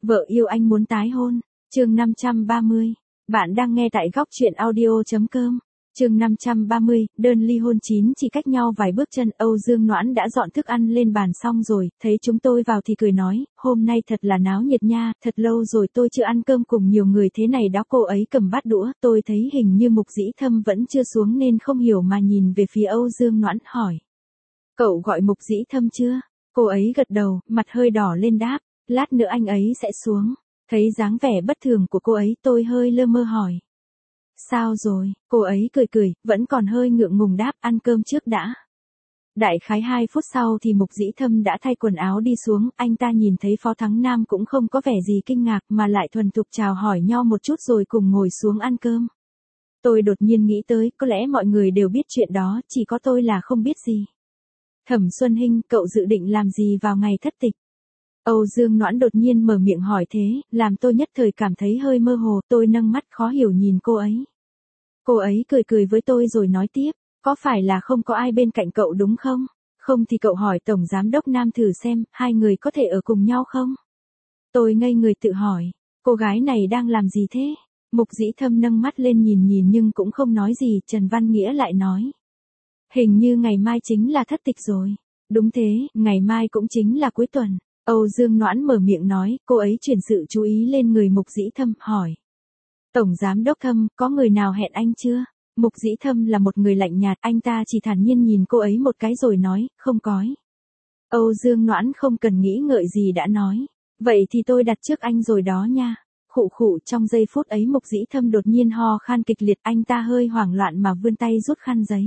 Vợ yêu anh muốn tái hôn. Chương 530. Bạn đang nghe tại góc truyện audio.com. Chương 530, đơn ly hôn chín chỉ cách nhau vài bước chân. Âu Dương Noãn đã dọn thức ăn lên bàn xong rồi, thấy chúng tôi vào thì cười nói, hôm nay thật là náo nhiệt nha, thật lâu rồi tôi chưa ăn cơm cùng nhiều người thế này đó. Cô ấy cầm bát đũa, tôi thấy hình như Mục Dĩ Thâm vẫn chưa xuống nên không hiểu mà nhìn về phía Âu Dương Noãn hỏi. Cậu gọi Mục Dĩ Thâm chưa? Cô ấy gật đầu, mặt hơi đỏ lên đáp, lát nữa anh ấy sẽ xuống. Thấy dáng vẻ bất thường của cô ấy tôi hơi lơ mơ hỏi. Sao rồi? Cô ấy cười cười, vẫn còn hơi ngượng ngùng đáp ăn cơm trước đã. Đại khái 2 phút sau thì Mục Dĩ Thâm đã thay quần áo đi xuống, anh ta nhìn thấy Phó Thắng Nam cũng không có vẻ gì kinh ngạc mà lại thuần thục chào hỏi nhau một chút rồi cùng ngồi xuống ăn cơm. Tôi đột nhiên nghĩ tới, có lẽ mọi người đều biết chuyện đó, chỉ có tôi là không biết gì. Thẩm Xuân Hinh, cậu dự định làm gì vào ngày thất tịch? Âu Dương Noãn đột nhiên mở miệng hỏi thế, làm tôi nhất thời cảm thấy hơi mơ hồ, tôi nâng mắt khó hiểu nhìn cô ấy. Cô ấy cười cười với tôi rồi nói tiếp, có phải là không có ai bên cạnh cậu đúng không? Không thì cậu hỏi Tổng Giám đốc Nam thử xem, hai người có thể ở cùng nhau không? Tôi ngây người tự hỏi, cô gái này đang làm gì thế? Mục Dĩ Thâm nâng mắt lên nhìn nhìn nhưng cũng không nói gì, Trần Văn Nghĩa lại nói. Hình như ngày mai chính là thất tịch rồi. Đúng thế, ngày mai cũng chính là cuối tuần. Âu Dương Noãn mở miệng nói, cô ấy chuyển sự chú ý lên người Mục Dĩ Thâm, hỏi. Tổng Giám đốc Thâm, có người nào hẹn anh chưa? Mục Dĩ Thâm là một người lạnh nhạt, anh ta chỉ thản nhiên nhìn cô ấy một cái rồi nói, không có. Âu Dương Noãn không cần nghĩ ngợi gì đã nói, vậy thì tôi đặt trước anh rồi đó nha. Khụ khụ, trong giây phút ấy Mục Dĩ Thâm đột nhiên ho khan kịch liệt, anh ta hơi hoảng loạn mà vươn tay rút khăn giấy.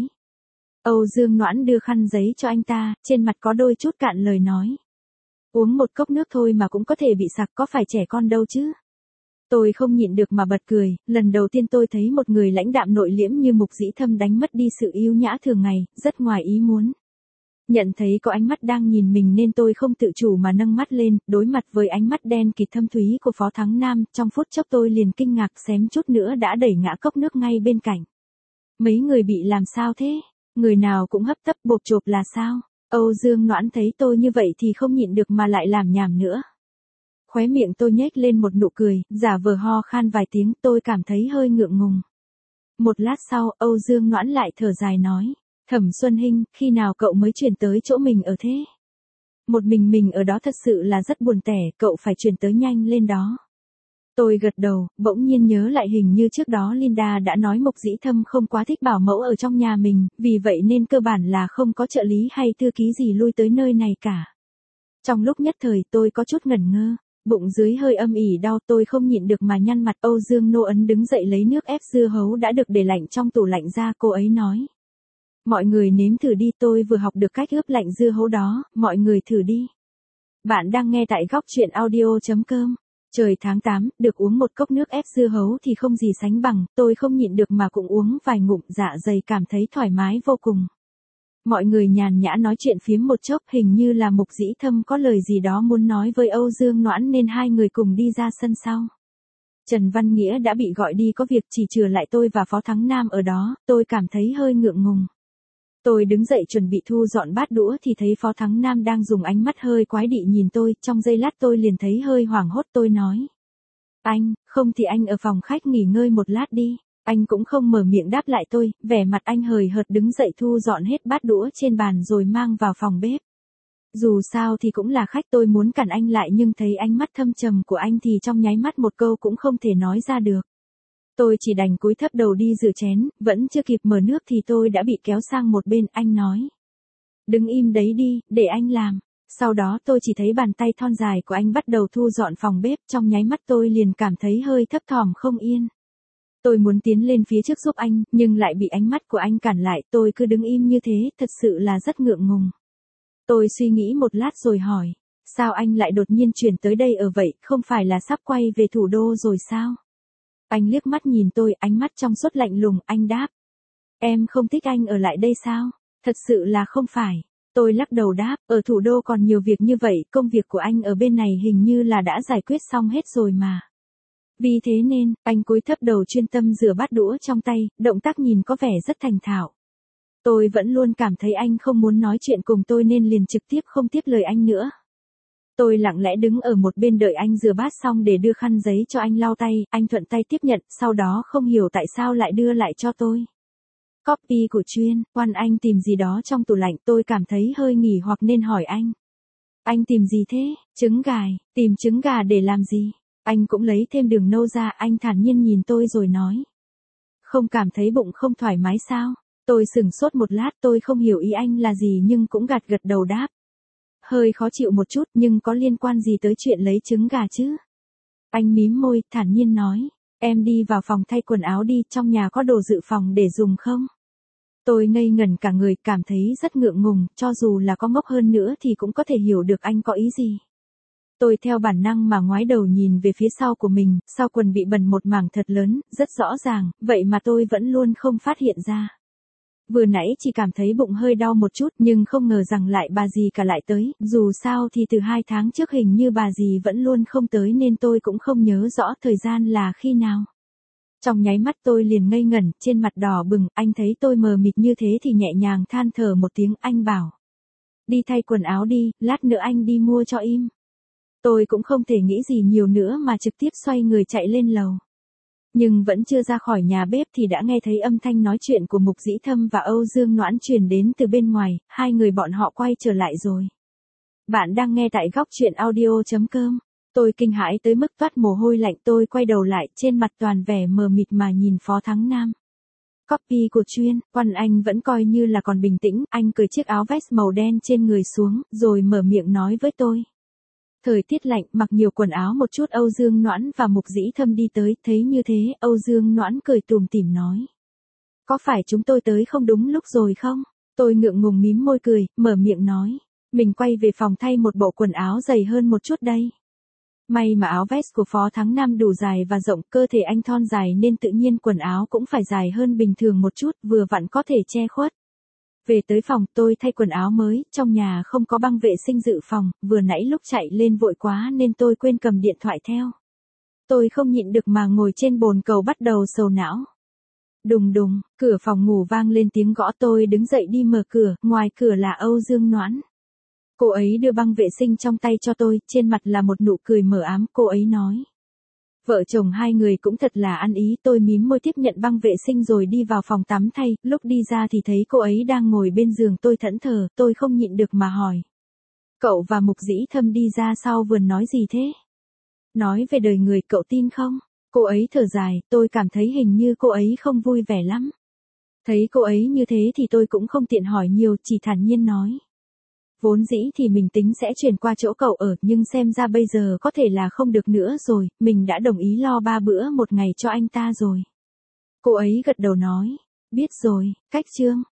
Âu Dương Noãn đưa khăn giấy cho anh ta, trên mặt có đôi chút cạn lời nói. Uống một cốc nước thôi mà cũng có thể bị sặc, có phải trẻ con đâu chứ. Tôi không nhịn được mà bật cười, lần đầu tiên tôi thấy một người lãnh đạm nội liễm như Mục Dĩ Thâm đánh mất đi sự yêu nhã thường ngày, rất ngoài ý muốn. Nhận thấy có ánh mắt đang nhìn mình nên tôi không tự chủ mà nâng mắt lên, đối mặt với ánh mắt đen kịt thâm thúy của Phó Thắng Nam, trong phút chốc tôi liền kinh ngạc xém chút nữa đã đẩy ngã cốc nước ngay bên cạnh. Mấy người bị làm sao thế? Người nào cũng hấp tấp bộp chộp là sao? Âu Dương Noãn thấy tôi như vậy thì không nhịn được mà lại làm nhảm nữa. Khóe miệng tôi nhếch lên một nụ cười, giả vờ ho khan vài tiếng, tôi cảm thấy hơi ngượng ngùng. Một lát sau, Âu Dương Noãn lại thở dài nói, Thẩm Xuân Hinh, khi nào cậu mới chuyển tới chỗ mình ở thế? Một mình ở đó thật sự là rất buồn tẻ, cậu phải chuyển tới nhanh lên đó. Tôi gật đầu, bỗng nhiên nhớ lại hình như trước đó Linda đã nói Mục Dĩ Thâm không quá thích bảo mẫu ở trong nhà mình, vì vậy nên cơ bản là không có trợ lý hay thư ký gì lui tới nơi này cả. Trong lúc nhất thời tôi có chút ngẩn ngơ, bụng dưới hơi âm ỉ đau, tôi không nhịn được mà nhăn mặt. Âu Dương Nô Ấn đứng dậy lấy nước ép dưa hấu đã được để lạnh trong tủ lạnh ra, cô ấy nói. Mọi người nếm thử đi, tôi vừa học được cách ướp lạnh dưa hấu đó, mọi người thử đi. Bạn đang nghe tại góc truyện audio.com. Trời tháng 8, được uống một cốc nước ép dưa hấu thì không gì sánh bằng, tôi không nhịn được mà cũng uống vài ngụm, dạ dày cảm thấy thoải mái vô cùng. Mọi người nhàn nhã nói chuyện phiếm một chốc, hình như là Mục Dĩ Thâm có lời gì đó muốn nói với Âu Dương Noãn nên hai người cùng đi ra sân sau. Trần Văn Nghĩa đã bị gọi đi có việc, chỉ chừa lại tôi và Phó Thắng Nam ở đó, tôi cảm thấy hơi ngượng ngùng. Tôi đứng dậy chuẩn bị thu dọn bát đũa thì thấy Phó Thắng Nam đang dùng ánh mắt hơi quái dị nhìn tôi, trong giây lát tôi liền thấy hơi hoảng hốt, tôi nói. Anh, không thì anh ở phòng khách nghỉ ngơi một lát đi. Anh cũng không mở miệng đáp lại tôi, vẻ mặt anh hời hợt đứng dậy thu dọn hết bát đũa trên bàn rồi mang vào phòng bếp. Dù sao thì cũng là khách, tôi muốn cản anh lại nhưng thấy ánh mắt thâm trầm của anh thì trong nháy mắt một câu cũng không thể nói ra được. Tôi chỉ đành cúi thấp đầu đi rửa chén, vẫn chưa kịp mở nước thì tôi đã bị kéo sang một bên, anh nói. Đứng im đấy đi, để anh làm. Sau đó tôi chỉ thấy bàn tay thon dài của anh bắt đầu thu dọn phòng bếp, trong nháy mắt tôi liền cảm thấy hơi thấp thỏm không yên. Tôi muốn tiến lên phía trước giúp anh, nhưng lại bị ánh mắt của anh cản lại, tôi cứ đứng im như thế, thật sự là rất ngượng ngùng. Tôi suy nghĩ một lát rồi hỏi, sao anh lại đột nhiên chuyển tới đây ở vậy, không phải là sắp quay về thủ đô rồi sao? Anh liếc mắt nhìn tôi, ánh mắt trong suốt lạnh lùng, anh đáp. Em không thích anh ở lại đây sao? Thật sự là không phải. Tôi lắc đầu đáp, ở thủ đô còn nhiều việc như vậy, công việc của anh ở bên này hình như là đã giải quyết xong hết rồi mà. Vì thế nên, anh cúi thấp đầu chuyên tâm rửa bát đũa trong tay, động tác nhìn có vẻ rất thành thạo. Tôi vẫn luôn cảm thấy anh không muốn nói chuyện cùng tôi nên liền trực tiếp không tiếp lời anh nữa. Tôi lặng lẽ đứng ở một bên đợi anh rửa bát xong để đưa khăn giấy cho anh lau tay, anh thuận tay tiếp nhận, sau đó không hiểu tại sao lại đưa lại cho tôi. Copy của chuyên, quan anh tìm gì đó trong tủ lạnh, tôi cảm thấy hơi nghỉ hoặc nên hỏi anh. Anh tìm gì thế? Trứng gài, tìm trứng gà để làm gì? Anh cũng lấy thêm đường nâu ra, anh thản nhiên nhìn tôi rồi nói. Không cảm thấy bụng không thoải mái sao? Tôi sửng sốt một lát, tôi không hiểu ý anh là gì nhưng cũng gật gật đầu đáp. Hơi khó chịu một chút nhưng có liên quan gì tới chuyện lấy trứng gà chứ? Anh mím môi, thản nhiên nói. Em đi vào phòng thay quần áo đi, trong nhà có đồ dự phòng để dùng không? Tôi ngây ngẩn cả người, cảm thấy rất ngượng ngùng, cho dù là có ngốc hơn nữa thì cũng có thể hiểu được anh có ý gì. Tôi theo bản năng mà ngoái đầu nhìn về phía sau của mình, sau quần bị bẩn một mảng thật lớn, rất rõ ràng, vậy mà tôi vẫn luôn không phát hiện ra. Vừa nãy chỉ cảm thấy bụng hơi đau một chút nhưng không ngờ rằng lại bà dì cả lại tới, dù sao thì từ 2 tháng trước hình như bà dì vẫn luôn không tới nên tôi cũng không nhớ rõ thời gian là khi nào. Trong nháy mắt tôi liền ngây ngẩn, trên mặt đỏ bừng, anh thấy tôi mờ mịt như thế thì nhẹ nhàng than thở một tiếng, anh bảo. Đi thay quần áo đi, lát nữa anh đi mua cho im. Tôi cũng không thể nghĩ gì nhiều nữa mà trực tiếp xoay người chạy lên lầu. Nhưng vẫn chưa ra khỏi nhà bếp thì đã nghe thấy âm thanh nói chuyện của Mục Dĩ Thâm và Âu Dương Noãn truyền đến từ bên ngoài, hai người bọn họ quay trở lại rồi. Bạn đang nghe tại góc truyện audio.com. Tôi kinh hãi tới mức toát mồ hôi lạnh, tôi quay đầu lại, trên mặt toàn vẻ mờ mịt mà nhìn Phó Thắng Nam. Copy của chuyên, quan anh vẫn coi như là còn bình tĩnh, anh cởi chiếc áo vest màu đen trên người xuống, rồi mở miệng nói với tôi. Thời tiết lạnh, mặc nhiều quần áo một chút. Âu Dương Noãn và Mục Dĩ Thâm đi tới, thấy như thế, Âu Dương Noãn cười tủm tỉm nói. Có phải chúng tôi tới không đúng lúc rồi không? Tôi ngượng ngùng mím môi cười, mở miệng nói. Mình quay về phòng thay một bộ quần áo dày hơn một chút đây. May mà áo vest của Phó Thắng Nam đủ dài và rộng, cơ thể anh thon dài nên tự nhiên quần áo cũng phải dài hơn bình thường một chút, vừa vặn có thể che khuất. Về tới phòng, tôi thay quần áo mới, trong nhà không có băng vệ sinh dự phòng, vừa nãy lúc chạy lên vội quá nên tôi quên cầm điện thoại theo. Tôi không nhịn được mà ngồi trên bồn cầu bắt đầu sầu não. Đùng đùng, cửa phòng ngủ vang lên tiếng gõ, tôi đứng dậy đi mở cửa, ngoài cửa là Âu Dương Noãn. Cô ấy đưa băng vệ sinh trong tay cho tôi, trên mặt là một nụ cười mờ ám, cô ấy nói. Vợ chồng hai người cũng thật là ăn ý, tôi mím môi tiếp nhận băng vệ sinh rồi đi vào phòng tắm thay, lúc đi ra thì thấy cô ấy đang ngồi bên giường, tôi thẫn thờ, tôi không nhịn được mà hỏi. Cậu và Mục Dĩ Thâm đi ra sau vườn nói gì thế? Nói về đời người, cậu tin không? Cô ấy thở dài, tôi cảm thấy hình như cô ấy không vui vẻ lắm. Thấy cô ấy như thế thì tôi cũng không tiện hỏi nhiều, chỉ thản nhiên nói. Vốn dĩ thì mình tính sẽ chuyển qua chỗ cậu ở, nhưng xem ra bây giờ có thể là không được nữa rồi, mình đã đồng ý lo 3 bữa một ngày cho anh ta rồi. Cô ấy gật đầu nói, biết rồi, cách chương.